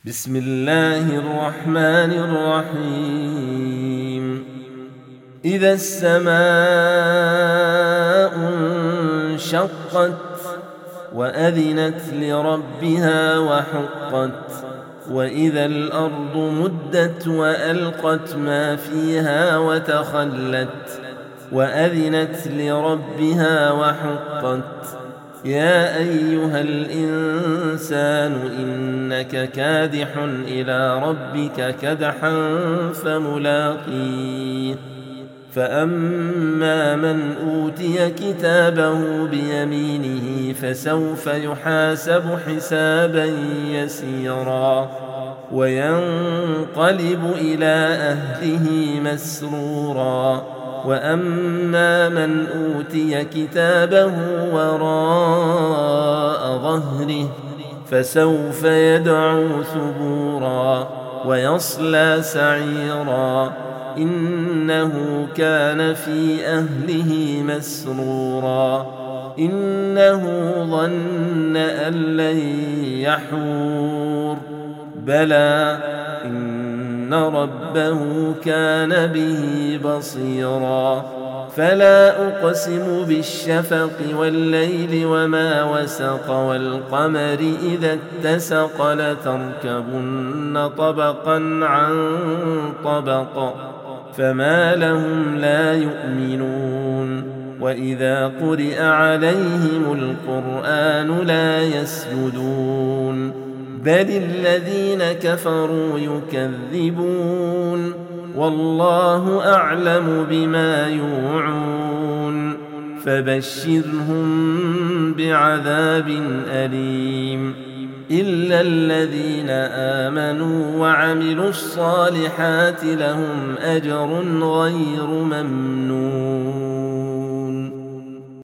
بسم الله الرحمن الرحيم. إذا السماء انشقت وأذنت لربها وحقت وإذا الأرض مدت وألقت ما فيها وتخلت وأذنت لربها وحقت يا أيها الإنسان إنك كادح إلى ربك كدحا فملاقيه فأما من أوتي كتابه بيمينه فسوف يحاسب حسابا يسيرا وينقلب إلى أهله مسرورا وأما من أوتي كتابه وراء ظهره فسوف يدعو ثبورا ويصلى سعيرا إنه كان في أهله مسرورا إنه ظن أن لن يحور بلى إن ربه كان به بصيرا فلا أقسم بالشفق والليل وما وسق والقمر إذا اتسق لتركبن طبقا عن طبق فما لهم لا يؤمنون وإذا قرئ عليهم القرآن لا يسجدون بل الذين كفروا يكذبون والله أعلم بما يوعون فبشرهم بعذاب أليم إلا الذين آمنوا وعملوا الصالحات لهم أجر غير ممنون.